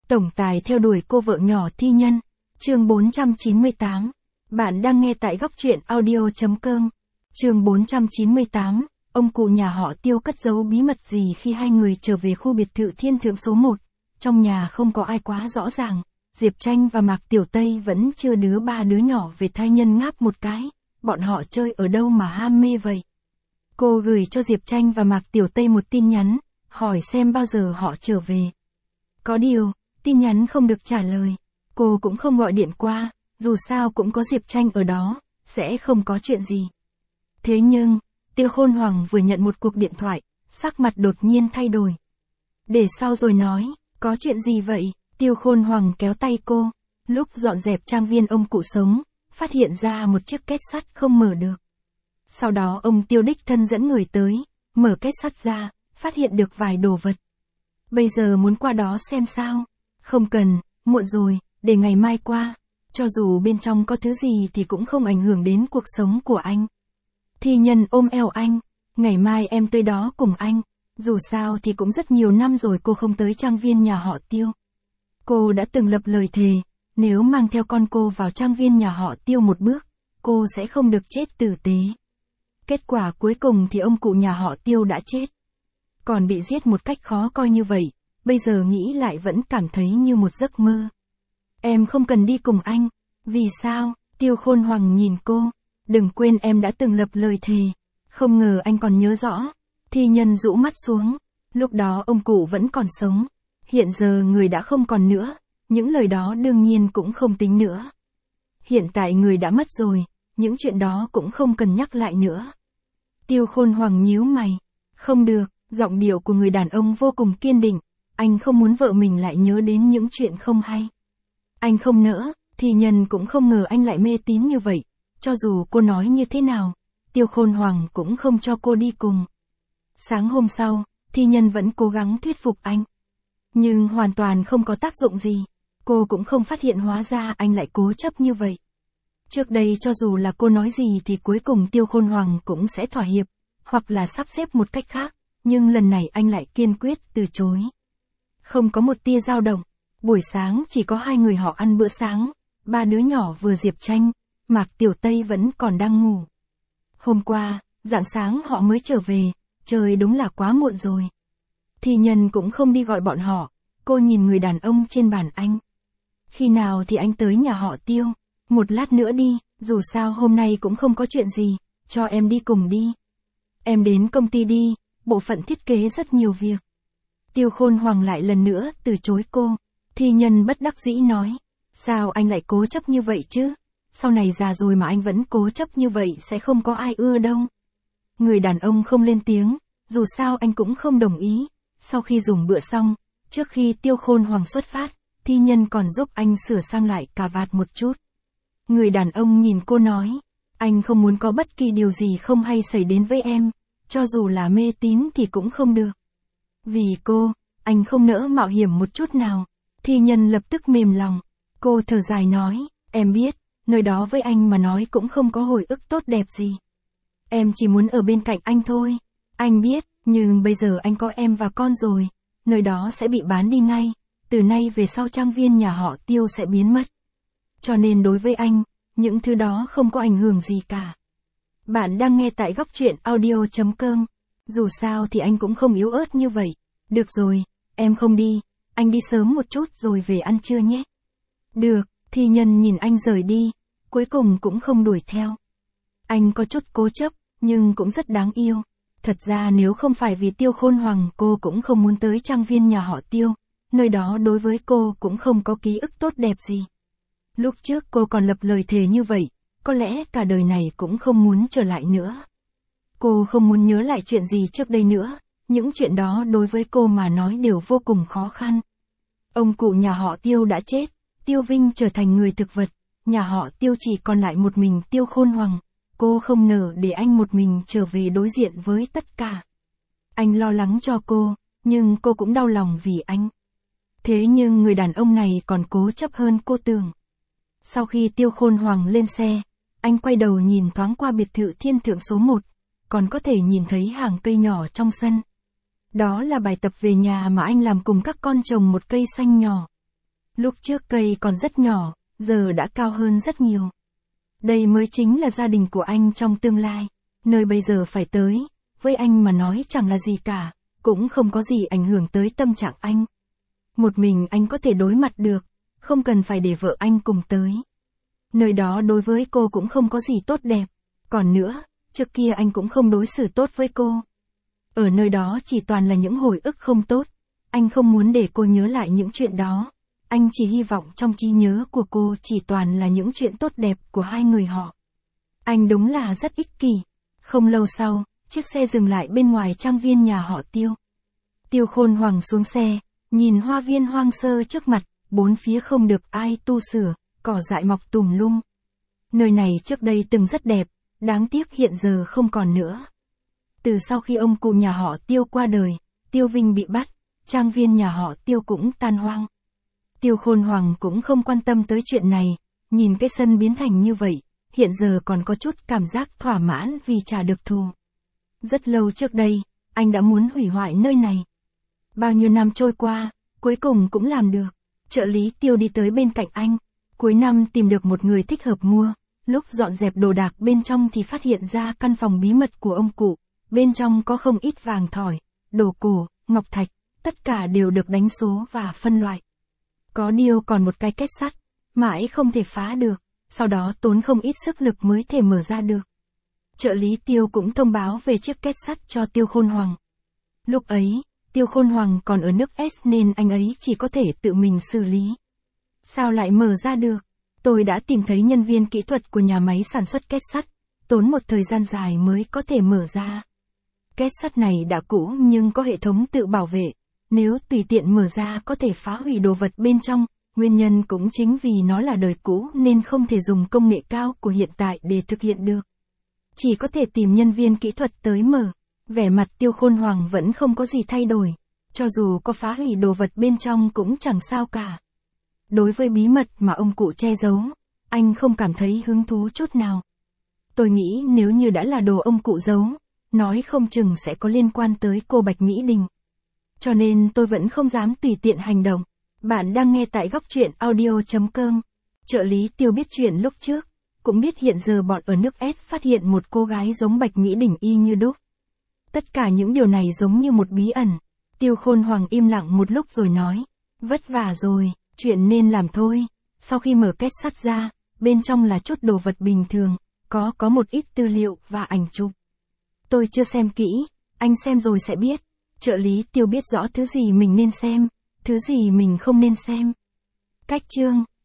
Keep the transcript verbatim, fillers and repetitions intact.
Tổng tài theo đuổi cô vợ nhỏ thi nhân. Chương bốn trăm chín mươi tám. Bạn đang nghe tại góc truyện audio chấm com. Chương bốn trăm chín mươi tám. Ông cụ nhà họ Tiêu cất giấu bí mật gì khi hai người trở về khu biệt thự thiên thượng số một. Trong nhà không có ai quá rõ ràng. Diệp Tranh và Mạc Tiểu Tây vẫn chưa đứa ba đứa nhỏ về thai nhân ngáp một cái. Bọn họ chơi ở đâu mà ham mê vậy? Cô gửi cho Diệp Tranh và Mạc Tiểu Tây một tin nhắn, hỏi xem bao giờ họ trở về. Có điều, tin nhắn không được trả lời. Cô cũng không gọi điện qua, dù sao cũng có Diệp Tranh ở đó, sẽ không có chuyện gì. Thế nhưng, Tiêu Khôn Hoàng vừa nhận một cuộc điện thoại, sắc mặt đột nhiên thay đổi. Để sau rồi nói, có chuyện gì vậy? Tiêu Khôn Hoàng kéo tay cô, lúc dọn dẹp trang viên ông cụ sống, phát hiện ra một chiếc két sắt không mở được. Sau đó ông Tiêu đích thân dẫn người tới, mở két sắt ra, phát hiện được vài đồ vật. Bây giờ muốn qua đó xem sao? Không cần, muộn rồi, để ngày mai qua. Cho dù bên trong có thứ gì thì cũng không ảnh hưởng đến cuộc sống của anh. Thi nhân ôm eo anh, ngày mai em tới đó cùng anh. Dù sao thì cũng rất nhiều năm rồi cô không tới trang viên nhà họ Tiêu. Cô đã từng lập lời thề, nếu mang theo con cô vào trang viên nhà họ Tiêu một bước, cô sẽ không được chết tử tế. Kết quả cuối cùng thì ông cụ nhà họ Tiêu đã chết. Còn bị giết một cách khó coi như vậy, bây giờ nghĩ lại vẫn cảm thấy như một giấc mơ. Em không cần đi cùng anh. Vì sao? Tiêu Khôn Hoàng nhìn cô. Đừng quên em đã từng lập lời thề. Không ngờ anh còn nhớ rõ. Thi nhân rũ mắt xuống. Lúc đó ông cụ vẫn còn sống. Hiện giờ người đã không còn nữa. Những lời đó đương nhiên cũng không tính nữa. Hiện tại người đã mất rồi. Những chuyện đó cũng không cần nhắc lại nữa. Tiêu Khôn Hoàng nhíu mày. Không được, giọng điệu của người đàn ông vô cùng kiên định. Anh không muốn vợ mình lại nhớ đến những chuyện không hay. Anh không nỡ, Thi nhân cũng không ngờ anh lại mê tín như vậy. Cho dù cô nói như thế nào, Tiêu Khôn Hoàng cũng không cho cô đi cùng. Sáng hôm sau, Thi nhân vẫn cố gắng thuyết phục anh. Nhưng hoàn toàn không có tác dụng gì. Cô cũng không phát hiện hóa ra anh lại cố chấp như vậy. Trước đây cho dù là cô nói gì thì cuối cùng Tiêu Khôn Hoàng cũng sẽ thỏa hiệp, hoặc là sắp xếp một cách khác, nhưng lần này anh lại kiên quyết từ chối. Không có một tia dao động. Buổi sáng chỉ có hai người họ ăn bữa sáng, ba đứa nhỏ vừa Diệp Tranh, Mạc Tiểu Tây vẫn còn đang ngủ. Hôm qua, rạng sáng họ mới trở về, trời đúng là quá muộn rồi. Thi nhân cũng không đi gọi bọn họ, cô nhìn người đàn ông trên bàn anh. Khi nào thì anh tới nhà họ Tiêu? Một lát nữa đi, dù sao hôm nay cũng không có chuyện gì, cho em đi cùng đi. Em đến công ty đi, bộ phận thiết kế rất nhiều việc. Tiêu Khôn Hoàng lại lần nữa từ chối cô. Thi nhân bất đắc dĩ nói, sao anh lại cố chấp như vậy chứ? Sau này già rồi mà anh vẫn cố chấp như vậy sẽ không có ai ưa đâu. Người đàn ông không lên tiếng, dù sao anh cũng không đồng ý. Sau khi dùng bữa xong, trước khi Tiêu Khôn Hoàng xuất phát, Thi nhân còn giúp anh sửa sang lại cà vạt một chút. Người đàn ông nhìn cô nói, anh không muốn có bất kỳ điều gì không hay xảy đến với em, cho dù là mê tín thì cũng không được. Vì cô, anh không nỡ mạo hiểm một chút nào. Thi nhân lập tức mềm lòng. Cô thở dài nói, em biết, nơi đó với anh mà nói cũng không có hồi ức tốt đẹp gì. Em chỉ muốn ở bên cạnh anh thôi. Anh biết, nhưng bây giờ anh có em và con rồi, nơi đó sẽ bị bán đi ngay. Từ nay về sau trang viên nhà họ Tiêu sẽ biến mất. Cho nên đối với anh, những thứ đó không có ảnh hưởng gì cả. Bạn đang nghe tại góc truyện audio chấm com. Dù sao thì anh cũng không yếu ớt như vậy. Được rồi, em không đi. Anh đi sớm một chút rồi về ăn trưa nhé. Được, Thi nhân nhìn anh rời đi, cuối cùng cũng không đuổi theo. Anh có chút cố chấp, nhưng cũng rất đáng yêu. Thật ra nếu không phải vì Tiêu Khôn Hoàng cô cũng không muốn tới trang viên nhà họ Tiêu. Nơi đó đối với cô cũng không có ký ức tốt đẹp gì. Lúc trước cô còn lập lời thề như vậy, có lẽ cả đời này cũng không muốn trở lại nữa. Cô không muốn nhớ lại chuyện gì trước đây nữa. Những chuyện đó đối với cô mà nói đều vô cùng khó khăn. Ông cụ nhà họ Tiêu đã chết, Tiêu Vinh trở thành người thực vật, nhà họ Tiêu chỉ còn lại một mình Tiêu Khôn Hoàng. Cô không nỡ để anh một mình trở về đối diện với tất cả. Anh lo lắng cho cô, nhưng cô cũng đau lòng vì anh. Thế nhưng người đàn ông này còn cố chấp hơn cô tưởng. Sau khi Tiêu Khôn Hoàng lên xe, anh quay đầu nhìn thoáng qua biệt thự thiên thượng số một, còn có thể nhìn thấy hàng cây nhỏ trong sân. Đó là bài tập về nhà mà anh làm cùng các con trồng một cây xanh nhỏ. Lúc trước cây còn rất nhỏ, giờ đã cao hơn rất nhiều. Đây mới chính là gia đình của anh trong tương lai. Nơi bây giờ phải tới, với anh mà nói chẳng là gì cả, cũng không có gì ảnh hưởng tới tâm trạng anh. Một mình anh có thể đối mặt được, không cần phải để vợ anh cùng tới. Nơi đó đối với cô cũng không có gì tốt đẹp. Còn nữa, trước kia anh cũng không đối xử tốt với cô. Ở nơi đó chỉ toàn là những hồi ức không tốt. Anh không muốn để cô nhớ lại những chuyện đó. Anh chỉ hy vọng trong trí nhớ của cô chỉ toàn là những chuyện tốt đẹp của hai người họ. Anh đúng là rất ích kỷ. Không lâu sau, chiếc xe dừng lại bên ngoài trang viên nhà họ Tiêu. Tiêu Khôn Hoàng xuống xe, nhìn hoa viên hoang sơ trước mặt, bốn phía không được ai tu sửa, cỏ dại mọc tùm lum. Nơi này trước đây từng rất đẹp, đáng tiếc hiện giờ không còn nữa. Từ sau khi ông cụ nhà họ Tiêu qua đời, Tiêu Vinh bị bắt, trang viên nhà họ Tiêu cũng tan hoang. Tiêu Khôn Hoàng cũng không quan tâm tới chuyện này, nhìn cái sân biến thành như vậy, hiện giờ còn có chút cảm giác thỏa mãn vì trả được thù. Rất lâu trước đây, anh đã muốn hủy hoại nơi này. Bao nhiêu năm trôi qua, cuối cùng cũng làm được. Trợ lý Tiêu đi tới bên cạnh anh, cuối năm tìm được một người thích hợp mua, lúc dọn dẹp đồ đạc bên trong thì phát hiện ra căn phòng bí mật của ông cụ, bên trong có không ít vàng thỏi, đồ cổ, ngọc thạch, tất cả đều được đánh số và phân loại. Có điều còn một cái két sắt, mãi không thể phá được, sau đó tốn không ít sức lực mới thể mở ra được. Trợ lý Tiêu cũng thông báo về chiếc két sắt cho Tiêu Khôn Hoàng. Lúc ấy, Tiêu Khôn Hoàng còn ở nước S nên anh ấy chỉ có thể tự mình xử lý. Sao lại mở ra được? Tôi đã tìm thấy nhân viên kỹ thuật của nhà máy sản xuất két sắt, tốn một thời gian dài mới có thể mở ra. Két sắt này đã cũ nhưng có hệ thống tự bảo vệ, nếu tùy tiện mở ra có thể phá hủy đồ vật bên trong, nguyên nhân cũng chính vì nó là đời cũ nên không thể dùng công nghệ cao của hiện tại để thực hiện được. Chỉ có thể tìm nhân viên kỹ thuật tới mở. Vẻ mặt Tiêu Khôn Hoàng vẫn không có gì thay đổi, cho dù có phá hủy đồ vật bên trong cũng chẳng sao cả. Đối với bí mật mà ông cụ che giấu, anh không cảm thấy hứng thú chút nào. Tôi nghĩ nếu như đã là đồ ông cụ giấu, nói không chừng sẽ có liên quan tới cô Bạch Mỹ Đình. Cho nên tôi vẫn không dám tùy tiện hành động. Bạn đang nghe tại góc truyện audio chấm com. Trợ lý Tiêu biết chuyện lúc trước, cũng biết hiện giờ bọn ở nước S phát hiện một cô gái giống Bạch Mỹ Đình y như đúc. Tất cả những điều này giống như một bí ẩn. Tiêu Khôn Hoàng im lặng một lúc rồi nói, vất vả rồi, chuyện nên làm thôi. Sau khi mở két sắt ra, bên trong là chút đồ vật bình thường, có có một ít tư liệu và ảnh chụp. Tôi chưa xem kỹ, anh xem rồi sẽ biết. Trợ lý Tiêu biết rõ thứ gì mình nên xem, thứ gì mình không nên xem. Cách chương